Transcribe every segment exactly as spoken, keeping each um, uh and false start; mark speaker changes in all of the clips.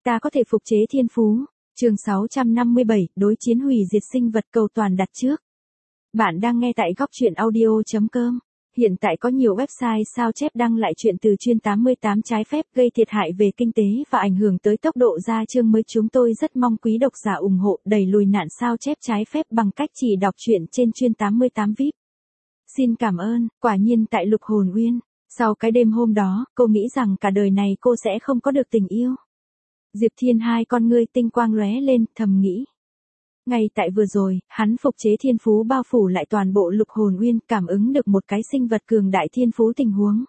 Speaker 1: Ta có thể phục chế thiên phú. Chương sáu trăm năm mươi bảy, đối chiến hủy diệt sinh vật, cầu toàn đặt trước. Bạn đang nghe tại góc truyện audio chấm com. Hiện tại có nhiều website sao chép đăng lại chuyện từ chuyên tám mươi tám trái phép gây thiệt hại về kinh tế và ảnh hưởng tới tốc độ ra chương mới. Chúng tôi rất mong quý độc giả ủng hộ đẩy lùi nạn sao chép trái phép bằng cách chỉ đọc truyện trên chuyên tám mươi tám vi ai pi. Xin cảm ơn. Quả nhiên tại Lục Hồn Uyên, sau cái đêm hôm đó, cô nghĩ rằng cả đời này cô sẽ không có được tình yêu. Diệp Thiên hai con ngươi tinh quang lóe lên, thầm nghĩ. Ngay tại vừa rồi, hắn phục chế thiên phú bao phủ lại toàn bộ Lục Hồn Uyên, cảm ứng được một cái sinh vật cường đại thiên phú tình huống.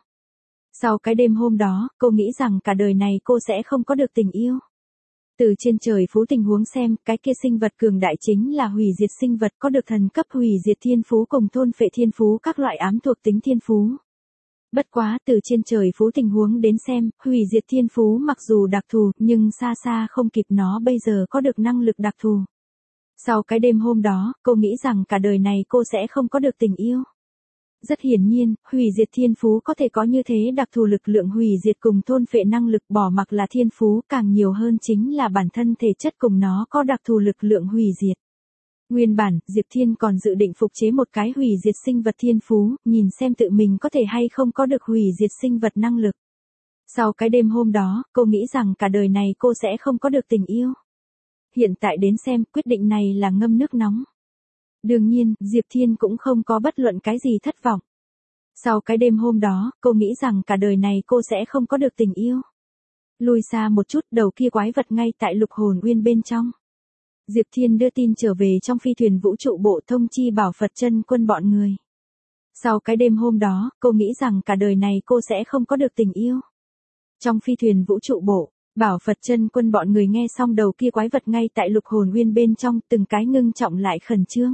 Speaker 1: Sau cái đêm hôm đó, cô nghĩ rằng cả đời này cô sẽ không có được tình yêu. Từ trên trời phú tình huống xem, cái kia sinh vật cường đại chính là hủy diệt sinh vật, có được thần cấp hủy diệt thiên phú cùng thôn phệ thiên phú, các loại ám thuộc tính thiên phú. Bất quá, từ trên trời phú tình huống đến xem, hủy diệt thiên phú mặc dù đặc thù, nhưng xa xa không kịp nó bây giờ có được năng lực đặc thù. Sau cái đêm hôm đó, cô nghĩ rằng cả đời này cô sẽ không có được tình yêu. Rất hiển nhiên, hủy diệt thiên phú có thể có như thế đặc thù lực lượng hủy diệt cùng thôn phệ năng lực, bỏ mặc là thiên phú, càng nhiều hơn chính là bản thân thể chất cùng nó có đặc thù lực lượng hủy diệt. Nguyên bản, Diệp Thiên còn dự định phục chế một cái hủy diệt sinh vật thiên phú, nhìn xem tự mình có thể hay không có được hủy diệt sinh vật năng lực. Sau cái đêm hôm đó, cô nghĩ rằng cả đời này cô sẽ không có được tình yêu. Hiện tại đến xem, quyết định này là ngâm nước nóng. Đương nhiên, Diệp Thiên cũng không có bất luận cái gì thất vọng. Sau cái đêm hôm đó, cô nghĩ rằng cả đời này cô sẽ không có được tình yêu. Lùi xa một chút, đầu kia quái vật ngay tại Lục Hồn Uyên bên trong. Diệp Thiên đưa tin trở về trong phi thuyền vũ trụ bộ, thông chi Bảo Phật Chân Quân bọn người. Sau cái đêm hôm đó, cô nghĩ rằng cả đời này cô sẽ không có được tình yêu. Trong phi thuyền vũ trụ bộ, Bảo Phật Chân Quân bọn người nghe xong đầu kia quái vật ngay tại Lục Hồn Uyên bên trong, từng cái ngưng trọng lại khẩn trương.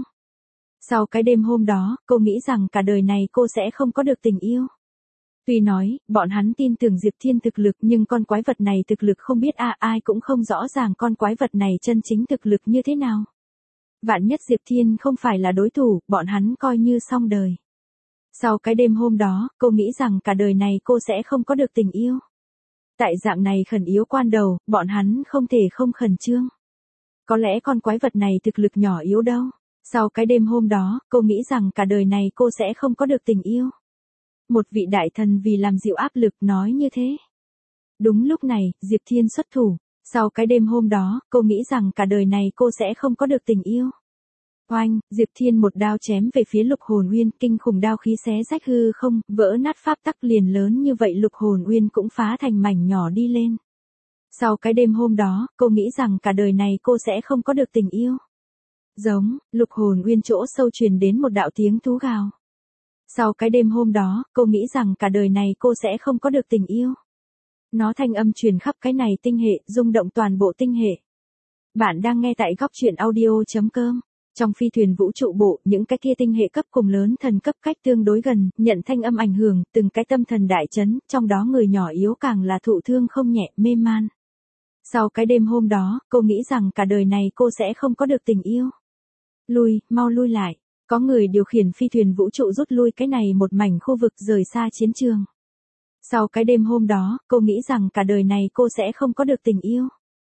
Speaker 1: Sau cái đêm hôm đó, cô nghĩ rằng cả đời này cô sẽ không có được tình yêu. Tuy nói, bọn hắn tin tưởng Diệp Thiên thực lực, nhưng con quái vật này thực lực không biết a à, ai cũng không rõ ràng con quái vật này chân chính thực lực như thế nào. Vạn nhất Diệp Thiên không phải là đối thủ, bọn hắn coi như xong đời. Sau cái đêm hôm đó, cô nghĩ rằng cả đời này cô sẽ không có được tình yêu. Tại dạng này khẩn yếu quan đầu, bọn hắn không thể không khẩn trương. Có lẽ con quái vật này thực lực nhỏ yếu đâu. Sau cái đêm hôm đó, cô nghĩ rằng cả đời này cô sẽ không có được tình yêu. Một vị đại thần vì làm dịu áp lực nói như thế. Đúng lúc này, Diệp Thiên xuất thủ. Sau cái đêm hôm đó, cô nghĩ rằng cả đời này cô sẽ không có được tình yêu. Oanh, Diệp Thiên một đao chém về phía Lục Hồn Uyên, kinh khủng đao khí xé rách hư không, vỡ nát pháp tắc liền lớn như vậy, Lục Hồn Uyên cũng phá thành mảnh nhỏ đi lên. Sau cái đêm hôm đó, cô nghĩ rằng cả đời này cô sẽ không có được tình yêu. Giống, Lục Hồn Uyên chỗ sâu truyền đến một đạo tiếng thú gào. Sau cái đêm hôm đó, cô nghĩ rằng cả đời này cô sẽ không có được tình yêu. Nó thanh âm truyền khắp cái này tinh hệ, rung động toàn bộ tinh hệ. Bạn đang nghe tại góc truyện audio chấm com. Trong phi thuyền vũ trụ bộ, những cái kia tinh hệ cấp cùng lớn thần cấp cách tương đối gần, nhận thanh âm ảnh hưởng, từng cái tâm thần đại chấn, trong đó người nhỏ yếu càng là thụ thương không nhẹ, mê man. Sau cái đêm hôm đó, cô nghĩ rằng cả đời này cô sẽ không có được tình yêu. Lui, mau lui lại. Có người điều khiển phi thuyền vũ trụ rút lui cái này một mảnh khu vực, rời xa chiến trường. Sau cái đêm hôm đó, cô nghĩ rằng cả đời này cô sẽ không có được tình yêu.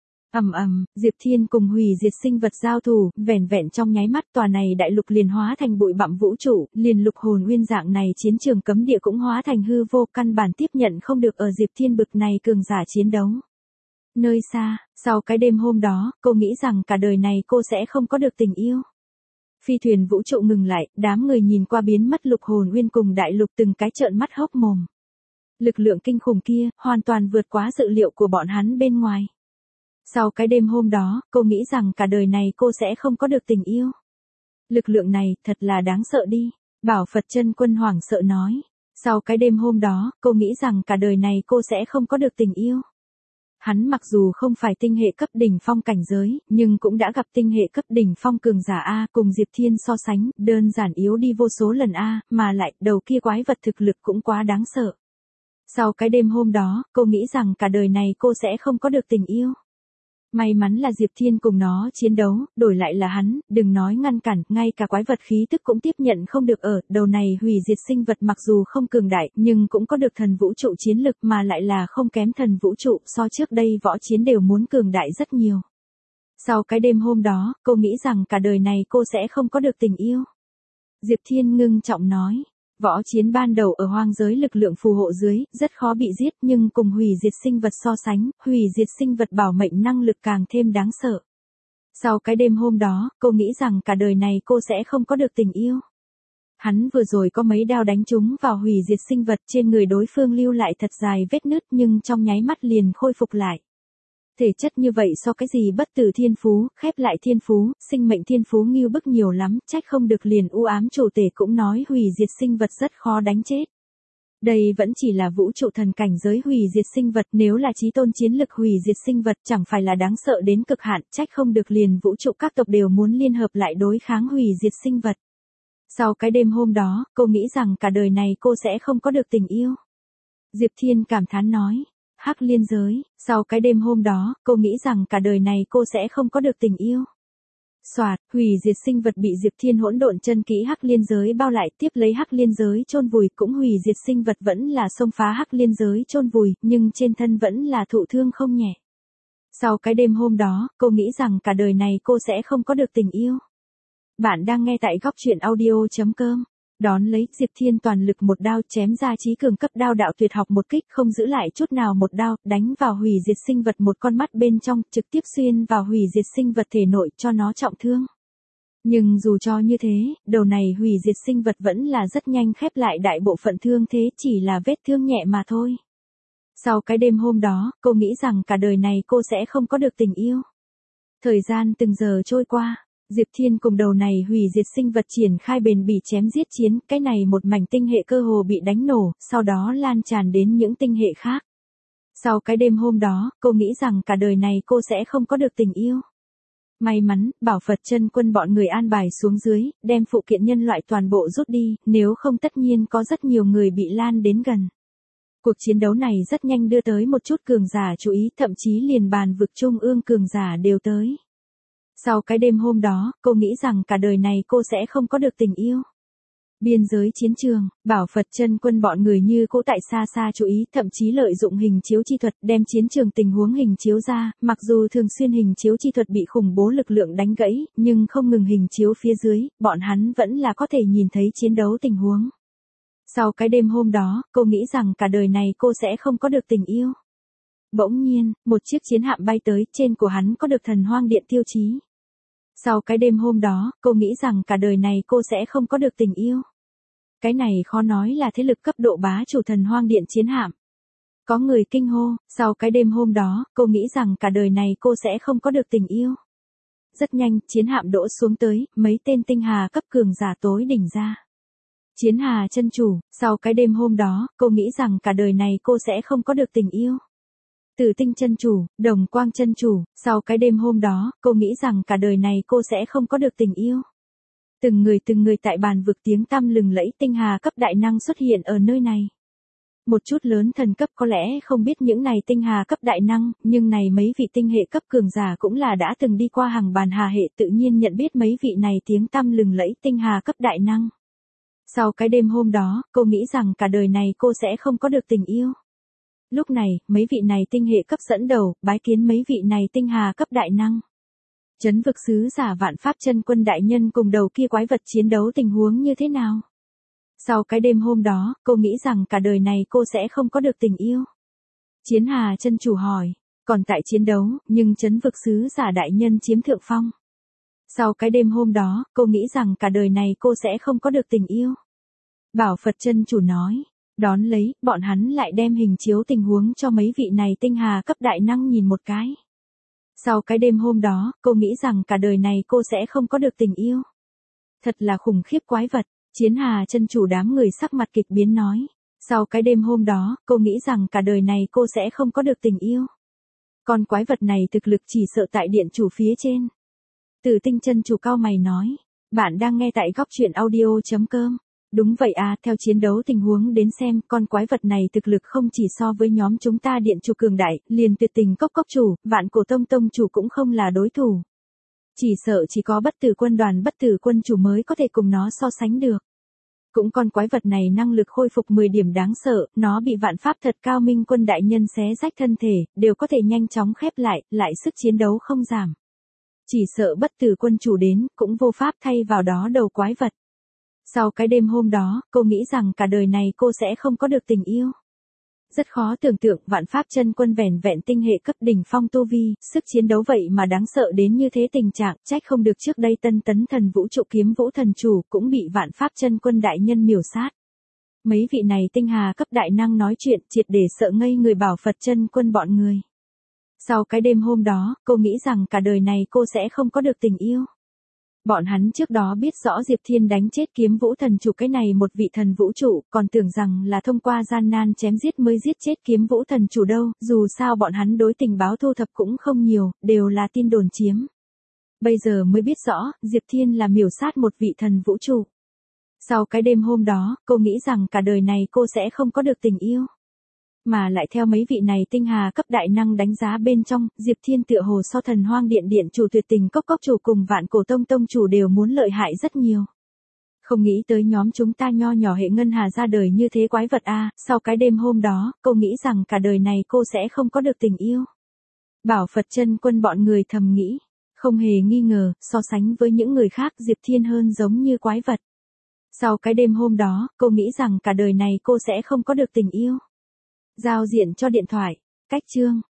Speaker 1: Ầm ầm, Diệp Thiên cùng hủy diệt sinh vật giao thủ, vẻn vẹn trong nháy mắt tòa này đại lục liền hóa thành bụi bặm vũ trụ, liền Lục Hồn Uyên dạng này chiến trường cấm địa cũng hóa thành hư vô, căn bản tiếp nhận không được ở Diệp Thiên bực này cường giả chiến đấu. Nơi xa, sau cái đêm hôm đó, cô nghĩ rằng cả đời này cô sẽ không có được tình yêu. Phi thuyền vũ trụ ngừng lại, đám người nhìn qua biến mất Lục Hồn Uyên cùng đại lục, từng cái trợn mắt hốc mồm. Lực lượng kinh khủng kia, hoàn toàn vượt quá dự liệu của bọn hắn bên ngoài. Sau cái đêm hôm đó, cô nghĩ rằng cả đời này cô sẽ không có được tình yêu. Lực lượng này, thật là đáng sợ đi. Bảo Phật Chân Quân hoảng sợ nói. Sau cái đêm hôm đó, cô nghĩ rằng cả đời này cô sẽ không có được tình yêu. Hắn mặc dù không phải tinh hệ cấp đỉnh phong cảnh giới, nhưng cũng đã gặp tinh hệ cấp đỉnh phong cường giả A, cùng Diệp Thiên so sánh, đơn giản yếu đi vô số lần A, mà lại, đầu kia quái vật thực lực cũng quá đáng sợ. Sau cái đêm hôm đó, cô nghĩ rằng cả đời này cô sẽ không có được tình yêu. May mắn là Diệp Thiên cùng nó chiến đấu, đổi lại là hắn, đừng nói ngăn cản, ngay cả quái vật khí tức cũng tiếp nhận không được ở, đầu này hủy diệt sinh vật mặc dù không cường đại, nhưng cũng có được thần vũ trụ chiến lực mà lại là không kém thần vũ trụ, so trước đây võ chiến đều muốn cường đại rất nhiều. Sau cái đêm hôm đó, cô nghĩ rằng cả đời này cô sẽ không có được tình yêu. Diệp Thiên ngưng trọng nói. Võ chiến ban đầu ở hoang giới lực lượng phù hộ dưới, rất khó bị giết nhưng cùng hủy diệt sinh vật so sánh, hủy diệt sinh vật bảo mệnh năng lực càng thêm đáng sợ. Sau cái đêm hôm đó, cô nghĩ rằng cả đời này cô sẽ không có được tình yêu. Hắn vừa rồi có mấy đao đánh trúng vào hủy diệt sinh vật trên người đối phương lưu lại thật dài vết nứt nhưng trong nháy mắt liền khôi phục lại. Thể chất như vậy so cái gì bất tử thiên phú, khép lại thiên phú, sinh mệnh thiên phú nghiêu bức nhiều lắm, trách không được liền u ám chủ tể cũng nói hủy diệt sinh vật rất khó đánh chết. Đây vẫn chỉ là vũ trụ thần cảnh giới hủy diệt sinh vật, nếu là chí tôn chiến lực hủy diệt sinh vật chẳng phải là đáng sợ đến cực hạn, trách không được liền vũ trụ các tộc đều muốn liên hợp lại đối kháng hủy diệt sinh vật. Sau cái đêm hôm đó, cô nghĩ rằng cả đời này cô sẽ không có được tình yêu. Diệp Thiên cảm thán nói. Hắc liên giới, sau cái đêm hôm đó, cô nghĩ rằng cả đời này cô sẽ không có được tình yêu. Soạt, hủy diệt sinh vật bị Diệp Thiên hỗn độn chân kỹ hắc liên giới bao lại, tiếp lấy hắc liên giới chôn vùi, cũng hủy diệt sinh vật vẫn là xông phá hắc liên giới chôn vùi, nhưng trên thân vẫn là thụ thương không nhẹ. Sau cái đêm hôm đó, cô nghĩ rằng cả đời này cô sẽ không có được tình yêu. Bạn đang nghe tại góc truyện audio chấm com. Đón lấy, Diệp Thiên toàn lực một đao chém ra chí cường cấp đao đạo tuyệt học một kích không giữ lại chút nào một đao, đánh vào hủy diệt sinh vật một con mắt bên trong, trực tiếp xuyên vào hủy diệt sinh vật thể nội cho nó trọng thương. Nhưng dù cho như thế, đầu này hủy diệt sinh vật vẫn là rất nhanh khép lại đại bộ phận thương thế, chỉ là vết thương nhẹ mà thôi. Sau cái đêm hôm đó, cô nghĩ rằng cả đời này cô sẽ không có được tình yêu. Thời gian từng giờ trôi qua. Diệp Thiên cùng đầu này hủy diệt sinh vật triển khai bền bỉ chém giết chiến, cái này một mảnh tinh hệ cơ hồ bị đánh nổ, sau đó lan tràn đến những tinh hệ khác. Sau cái đêm hôm đó, cô nghĩ rằng cả đời này cô sẽ không có được tình yêu. May mắn, Bảo Phật chân quân bọn người an bài xuống dưới, đem phụ kiện nhân loại toàn bộ rút đi, nếu không tất nhiên có rất nhiều người bị lan đến gần. Cuộc chiến đấu này rất nhanh đưa tới một chút cường giả chú ý, thậm chí liền bàn vực trung ương cường giả đều tới. Sau cái đêm hôm đó, cô nghĩ rằng cả đời này cô sẽ không có được tình yêu. Biên giới chiến trường, Bảo Phật chân quân bọn người như cũ tại xa xa chú ý, thậm chí lợi dụng hình chiếu chi thuật đem chiến trường tình huống hình chiếu ra, mặc dù thường xuyên hình chiếu chi thuật bị khủng bố lực lượng đánh gãy, nhưng không ngừng hình chiếu phía dưới, bọn hắn vẫn là có thể nhìn thấy chiến đấu tình huống. Sau cái đêm hôm đó, cô nghĩ rằng cả đời này cô sẽ không có được tình yêu. Bỗng nhiên, một chiếc chiến hạm bay tới, trên của hắn có được thần hoang điện tiêu chí. Sau cái đêm hôm đó, cô nghĩ rằng cả đời này cô sẽ không có được tình yêu. Cái này khó nói là thế lực cấp độ bá chủ thần hoang điện chiến hạm. Có người kinh hô, sau cái đêm hôm đó, cô nghĩ rằng cả đời này cô sẽ không có được tình yêu. Rất nhanh, chiến hạm đỗ xuống tới, mấy tên tinh hà cấp cường giả tối đỉnh ra. Chiến hà chân chủ, sau cái đêm hôm đó, cô nghĩ rằng cả đời này cô sẽ không có được tình yêu. Tử tinh chân chủ, đồng quang chân chủ, sau cái đêm hôm đó, cô nghĩ rằng cả đời này cô sẽ không có được tình yêu. Từng người từng người tại bàn vực tiếng tăm lừng lẫy tinh hà cấp đại năng xuất hiện ở nơi này. Một chút lớn thần cấp có lẽ không biết những này tinh hà cấp đại năng, nhưng này mấy vị tinh hệ cấp cường giả cũng là đã từng đi qua hàng bàn hà hệ, tự nhiên nhận biết mấy vị này tiếng tăm lừng lẫy tinh hà cấp đại năng. Sau cái đêm hôm đó, cô nghĩ rằng cả đời này cô sẽ không có được tình yêu. Lúc này, mấy vị này tinh hệ cấp dẫn đầu, bái kiến mấy vị này tinh hà cấp đại năng. Chấn vực sứ giả Vạn Pháp chân quân đại nhân cùng đầu kia quái vật chiến đấu tình huống như thế nào? Sau cái đêm hôm đó, cô nghĩ rằng cả đời này cô sẽ không có được tình yêu. Chiến hà chân chủ hỏi, còn tại chiến đấu, nhưng chấn vực sứ giả đại nhân chiếm thượng phong. Sau cái đêm hôm đó, cô nghĩ rằng cả đời này cô sẽ không có được tình yêu. Bảo Phật chân chủ nói. Đón lấy, bọn hắn lại đem hình chiếu tình huống cho mấy vị này tinh hà cấp đại năng nhìn một cái. Sau cái đêm hôm đó, cô nghĩ rằng cả đời này cô sẽ không có được tình yêu. Thật là khủng khiếp quái vật, chiến hà chân chủ đám người sắc mặt kịch biến nói. Sau cái đêm hôm đó, cô nghĩ rằng cả đời này cô sẽ không có được tình yêu. Con quái vật này thực lực chỉ sợ tại điện chủ phía trên. Tử tinh chân chủ cao mày nói. Bạn đang nghe tại góc truyện audio chấm com. Đúng vậy à, theo chiến đấu tình huống đến xem, con quái vật này thực lực không chỉ so với nhóm chúng ta điện chủ cường đại, liền tuyệt tình cốc cốc chủ, vạn cổ tông tông chủ cũng không là đối thủ. Chỉ sợ chỉ có bất tử quân đoàn bất tử quân chủ mới có thể cùng nó so sánh được. Cũng con quái vật này năng lực khôi phục mười điểm đáng sợ, nó bị vạn pháp thật cao minh quân đại nhân xé rách thân thể, đều có thể nhanh chóng khép lại, lại sức chiến đấu không giảm. Chỉ sợ bất tử quân chủ đến, cũng vô pháp thay vào đó đầu quái vật. Sau cái đêm hôm đó, cô nghĩ rằng cả đời này cô sẽ không có được tình yêu. Rất khó tưởng tượng vạn pháp chân quân vẻn vẹn tinh hệ cấp đỉnh phong tu vi, sức chiến đấu vậy mà đáng sợ đến như thế tình trạng, trách không được trước đây tân tấn thần vũ trụ kiếm vũ thần chủ cũng bị vạn pháp chân quân đại nhân miểu sát. Mấy vị này tinh hà cấp đại năng nói chuyện triệt để sợ ngây người bảo Phật chân quân bọn người. Sau cái đêm hôm đó, cô nghĩ rằng cả đời này cô sẽ không có được tình yêu. Bọn hắn trước đó biết rõ Diệp Thiên đánh chết kiếm vũ thần chủ cái này một vị thần vũ trụ, còn tưởng rằng là thông qua gian nan chém giết mới giết chết kiếm vũ thần chủ đâu, dù sao bọn hắn đối tình báo thu thập cũng không nhiều, đều là tin đồn chiếm. Bây giờ mới biết rõ, Diệp Thiên là miểu sát một vị thần vũ trụ. Sau cái đêm hôm đó, cô nghĩ rằng cả đời này cô sẽ không có được tình yêu. Mà lại theo mấy vị này tinh hà cấp đại năng đánh giá bên trong, Diệp Thiên tựa hồ so thần hoang điện điện chủ tuyệt tình cốc cốc chủ cùng vạn cổ tông tông chủ đều muốn lợi hại rất nhiều. Không nghĩ tới nhóm chúng ta nho nhỏ hệ ngân hà ra đời như thế quái vật a. Sau cái đêm hôm đó, cô nghĩ rằng cả đời này cô sẽ không có được tình yêu. Bảo Phật chân quân bọn người thầm nghĩ, không hề nghi ngờ, so sánh với những người khác Diệp Thiên hơn giống như quái vật. Sau cái đêm hôm đó, cô nghĩ rằng cả đời này cô sẽ không có được tình yêu. Giao diện cho điện thoại, cách chương.